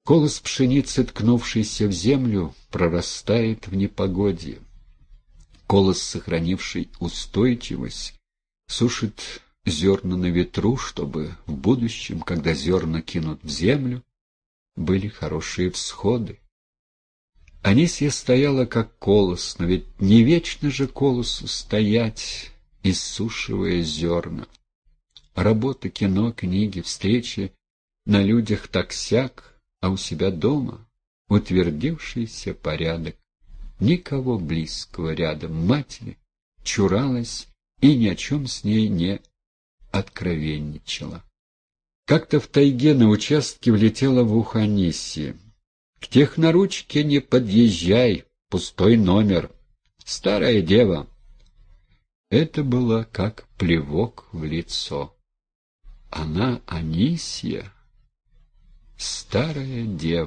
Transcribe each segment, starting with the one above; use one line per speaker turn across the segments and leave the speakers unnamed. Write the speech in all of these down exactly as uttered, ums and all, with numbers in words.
Колос пшеницы, ткнувшийся в землю, прорастает в непогоде. Колос, сохранивший устойчивость, сушит зерна на ветру, чтобы в будущем, когда зерна кинут в землю, были хорошие всходы. Анисья стояла, как колос, но ведь не вечно же колосу стоять, иссушивая зерна. Работа, кино, книги, встречи на людях так-сяк, а у себя дома утвердившийся порядок. Никого близкого рядом, матери чуралась и ни о чем с ней не откровенничала. Как-то в тайге на участке влетела в ухо Анисьи: «К техноручке не подъезжай, пустой номер, старая дева». Это было как плевок в лицо. Она, Анисья, старая дева.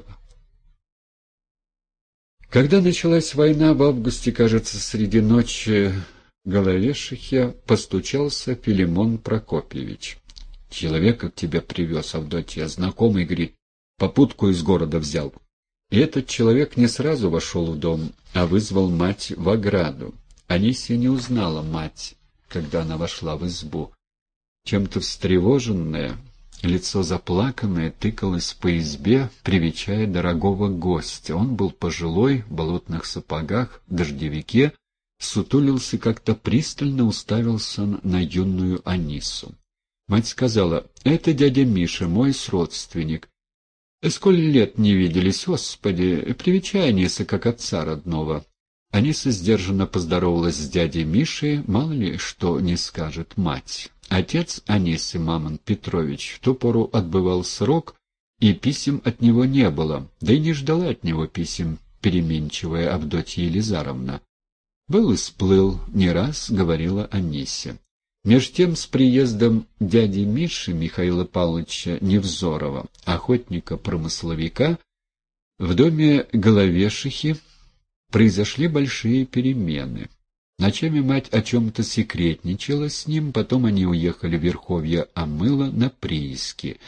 Когда началась война, в августе, кажется, среди ночи, в Головешихе постучался Филимон Прокопьевич. «Человека к тебе привез, Авдотья, знакомый, говорит, попутку из города взял». И этот человек не сразу вошел в дом, а вызвал мать в ограду. Анисья не узнала мать, когда она вошла в избу. Чем-то встревоженная, лицо заплаканное, тыкалось по избе, привечая дорогого гостя. Он был пожилой, в болотных сапогах, в дождевике, сутулился, как-то пристально уставился на юную Анису. Мать сказала: «Это дядя Миша, мой сродственник. Сколь лет не виделись, Господи, привечай Аниса, как отца родного». Аниса сдержанно поздоровалась с дядей Мишей, мало ли что не скажет мать. Отец Анисы, Мамон Петрович, в ту пору отбывал срок, и писем от него не было, да и не ждала от него писем переменчивая Авдотья Елизаровна. «Был и сплыл, не раз», — говорила Анисе. Меж тем, с приездом дяди Миши Михаила Павловича Невзорова, охотника-промысловика, в доме Головешихи произошли большие перемены. Ночами мать о чем-то секретничала с ним, потом они уехали в верховье Амыла на прииски.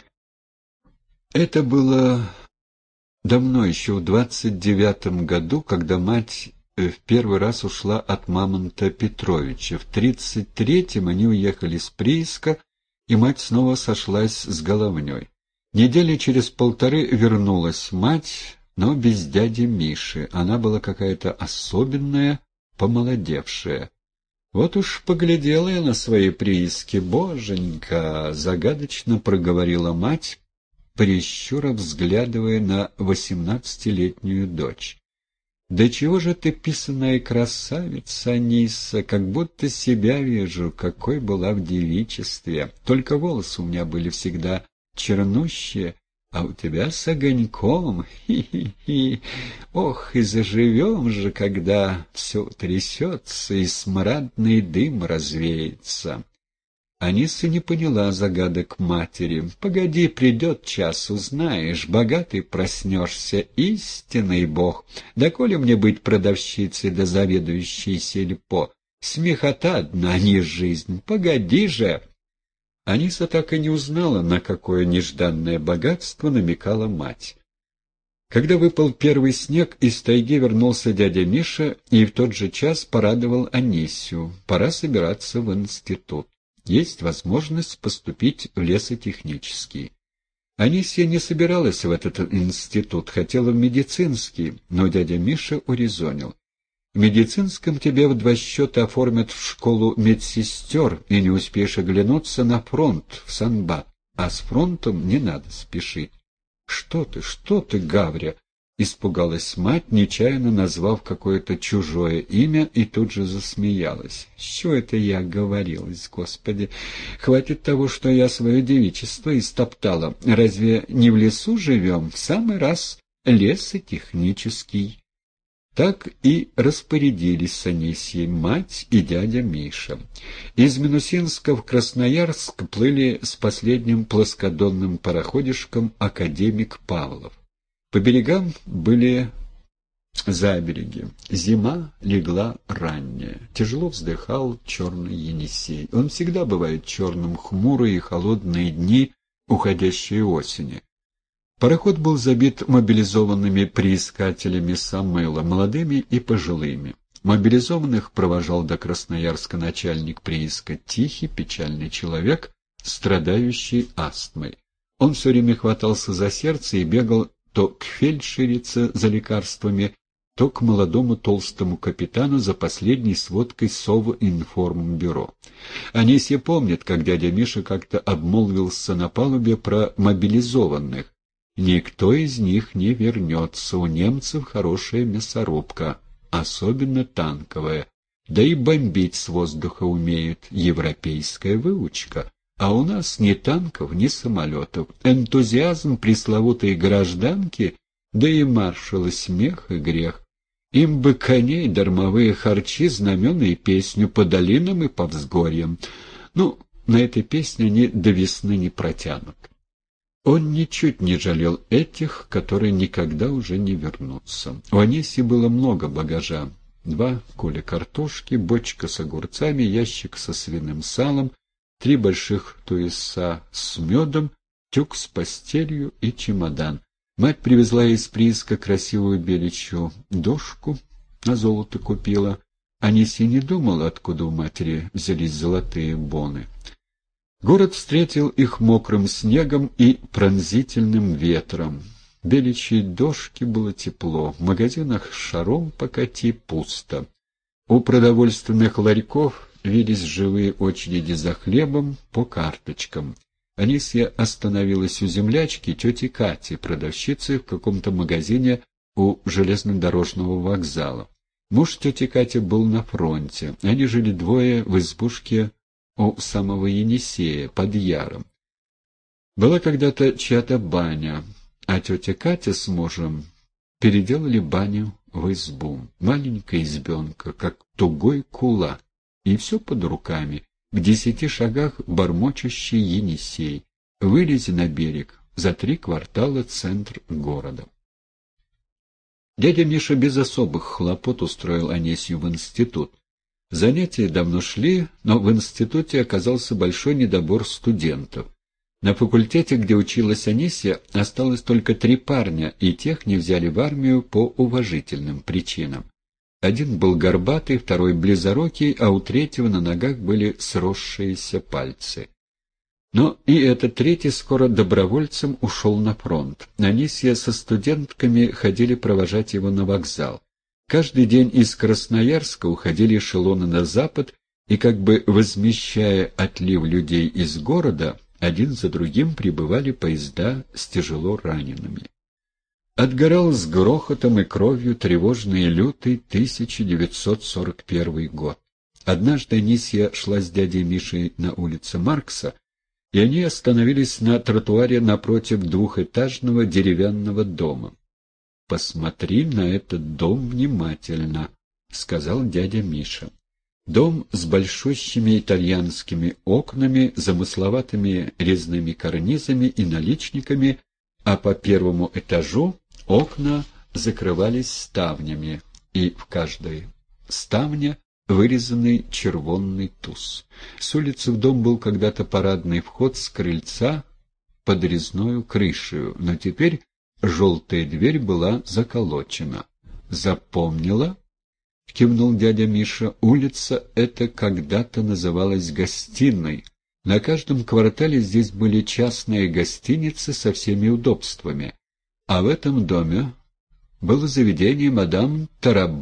Это было давно, еще в двадцать девятом году, когда мать в первый раз ушла от Мамонта Петровича. В тридцать третьем они уехали с прииска, и мать снова сошлась с Головней. Недели через полторы вернулась мать, но без дяди Миши. Она была какая-то особенная, помолодевшая. «Вот уж поглядела я на свои прииски, боженька!» — загадочно проговорила мать, прищуро взглядывая на восемнадцатилетнюю дочь. «Да чего же ты, писаная красавица, Аниса, как будто себя вижу, какой была в девичестве. Только волосы у меня были всегда чернущие, а у тебя с огоньком. Хи-хи-хи. Ох, и заживем же, когда все трясется и смрадный дым развеется». Аниса не поняла загадок матери. «Погоди, придет час, узнаешь, богатый проснешься, истинный бог. Да коли мне быть продавщицей да заведующей сельпо? Смехота одна, не жизнь. Погоди же!» Аниса так и не узнала, на какое нежданное богатство намекала мать. Когда выпал первый снег, из тайги вернулся дядя Миша и в тот же час порадовал Анисью. Пора собираться в институт. Есть возможность поступить в лесотехнический. Анисья не собиралась в этот институт, хотела в медицинский, но дядя Миша урезонил. В медицинском тебе в два счета оформят в школу медсестер, и не успеешь оглянуться на фронт, в Санбат, а с фронтом не надо спешить. «Что ты, что ты, Гавря?» — испугалась мать, нечаянно назвав какое-то чужое имя, и тут же засмеялась. «Что это я говорилась, Господи? Хватит того, что я свое девичество истоптала. Разве не в лесу живем? В самый раз лесотехнический». Так и распорядились с Анисьей мать и дядя Миша. Из Минусинска в Красноярск плыли с последним плоскодонным пароходишком академик Павлов. По берегам были забереги. Зима легла ранняя. Тяжело вздыхал черный Енисей. Он всегда бывает черным, хмурые и холодные дни уходящей осени. Пароход был забит мобилизованными приискателями Самыла, молодыми и пожилыми. Мобилизованных провожал до Красноярска начальник прииска, тихий, печальный человек, страдающий астмой. Он все время хватался за сердце и бегал то к фельдшерице за лекарствами, то к молодому толстому капитану за последней сводкой Совинформбюро. Анисья помнит, как дядя Миша как-то обмолвился на палубе про мобилизованных. Никто из них не вернется, у немцев хорошая мясорубка, особенно танковая, да и бомбить с воздуха умеют, европейская выучка. А у нас ни танков, ни самолетов. Энтузиазм пресловутой гражданки, да и маршала смех и грех. Им бы коней, дармовые харчи, знамена и песню по долинам и по взгорьям. Ну, на этой песне они до весны не протянут. Он ничуть не жалел этих, которые никогда уже не вернутся. У Анисьи было много багажа. Два куля картошки, бочка с огурцами, ящик со свиным салом, три больших туеса с медом, тюк с постелью и чемодан. Мать привезла из прииска красивую беличью дошку, на золото купила. Анисья не думала, откуда у матери взялись золотые боны. Город встретил их мокрым снегом и пронзительным ветром. В беличьей дошке было тепло, в магазинах шаром покати пусто. У продовольственных ларьков вились живые очереди за хлебом по карточкам. Анисья остановилась у землячки тети Кати, продавщицы в каком-то магазине у железнодорожного вокзала. Муж тети Кати был на фронте. Они жили двое в избушке у самого Енисея, под Яром. Была когда-то чья-то баня, а тетя Катя с мужем переделали баню в избу. Маленькая избенка, как тугой кулак, и все под руками. В десяти шагах бормочущий Енисей. Вылези на берег, за три квартала центр города. Дядя Миша без особых хлопот устроил Анисью в институт. Занятия давно шли, но в институте оказался большой недобор студентов. На факультете, где училась Анисья, осталось только три парня, и тех не взяли в армию по уважительным причинам. Один был горбатый, второй близорукий, а у третьего на ногах были сросшиеся пальцы. Но и этот третий скоро добровольцем ушел на фронт. Анисья со студентками ходили провожать его на вокзал. Каждый день из Красноярска уходили эшелоны на запад, и, как бы возмещая отлив людей из города, один за другим прибывали поезда с тяжело ранеными. Отгорал с грохотом и кровью тревожный и лютый тысяча девятьсот сорок первый год. Однажды Анисья шла с дядей Мишей на улице Маркса, и они остановились на тротуаре напротив двухэтажного деревянного дома. «Посмотри на этот дом внимательно», — сказал дядя Миша. Дом с большущими итальянскими окнами, замысловатыми резными карнизами и наличниками, а по первому этажу окна закрывались ставнями, и в каждой ставне вырезанный червонный туз. С улицы в дом был когда-то парадный вход с крыльца под резною крышею, но теперь желтая дверь была заколочена. «Запомнила?» — кивнул дядя Миша. «Улица эта когда-то называлась Гостиной. На каждом квартале здесь были частные гостиницы со всеми удобствами. А в этом доме было заведение мадам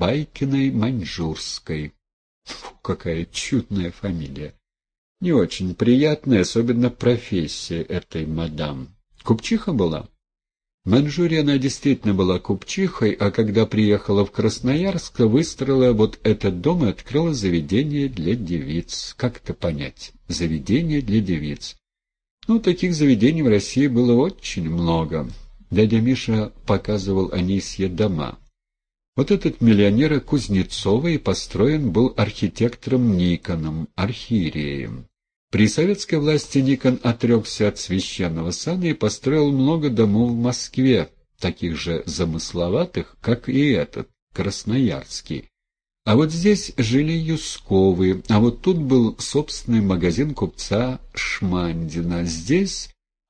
Тарабайкиной-Маньчжурской». Фу, какая чудная фамилия. Не очень приятная, особенно профессия этой мадам. Купчиха была? В Маньчжурии она действительно была купчихой, а когда приехала в Красноярск, выстроила вот этот дом и открыла заведение для девиц. Как это понять? Заведение для девиц. Ну, таких заведений в России было очень много. Дядя Миша показывал Анисье дома. Вот этот миллионер Кузнецова и построен был архитектором Никоном, архиереем. При советской власти Никон отрекся от священного сана и построил много домов в Москве, таких же замысловатых, как и этот, красноярский. А вот здесь жили Юсковы, а вот тут был собственный магазин купца Шмандина. Здесь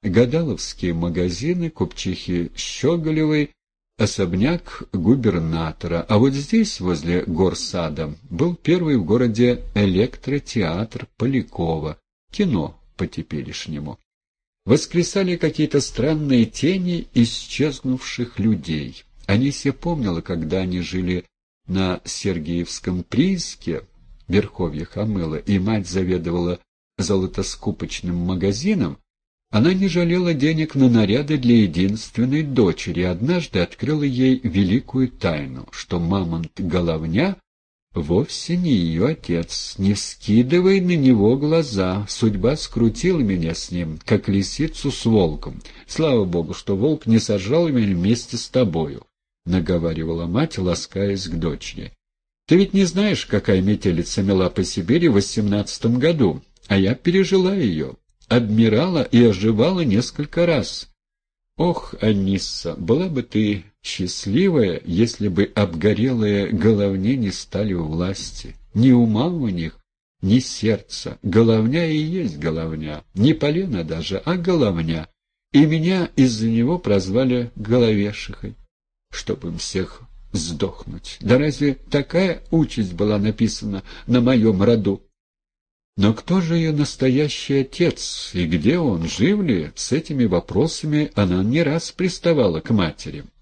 гадаловские магазины, купчихи Щеголевой, особняк губернатора, а вот здесь, возле горсада, был первый в городе электротеатр Полякова, кино по-теперешнему. Воскресали какие-то странные тени исчезнувших людей. Анисья помнила, когда они жили на Сергиевском прииске, в верховьях Амыла, и мать заведовала золотоскупочным магазином, она не жалела денег на наряды для единственной дочери, и однажды открыла ей великую тайну, что мамонт-головня вовсе не ее отец. Не вскидывай на него глаза, судьба скрутила меня с ним, как лисицу с волком. Слава богу, что волк не сожрал меня вместе с тобою, — наговаривала мать, ласкаясь к дочери. Ты ведь не знаешь, какая метелица мела по Сибири в восемнадцатом году, а я пережила ее. Обмирала и оживала несколько раз. Ох, Анисса, была бы ты счастливая, если бы обгорелые головни не стали у власти. Ни ума у них, ни сердца. Головня и есть головня. Не полено даже, а головня. И меня из-за него прозвали головешихой, чтобы им всех сдохнуть. Да разве такая участь была написана на моем роду? Но кто же ее настоящий отец, и где он, жив ли? С этими вопросами она не раз приставала к матери.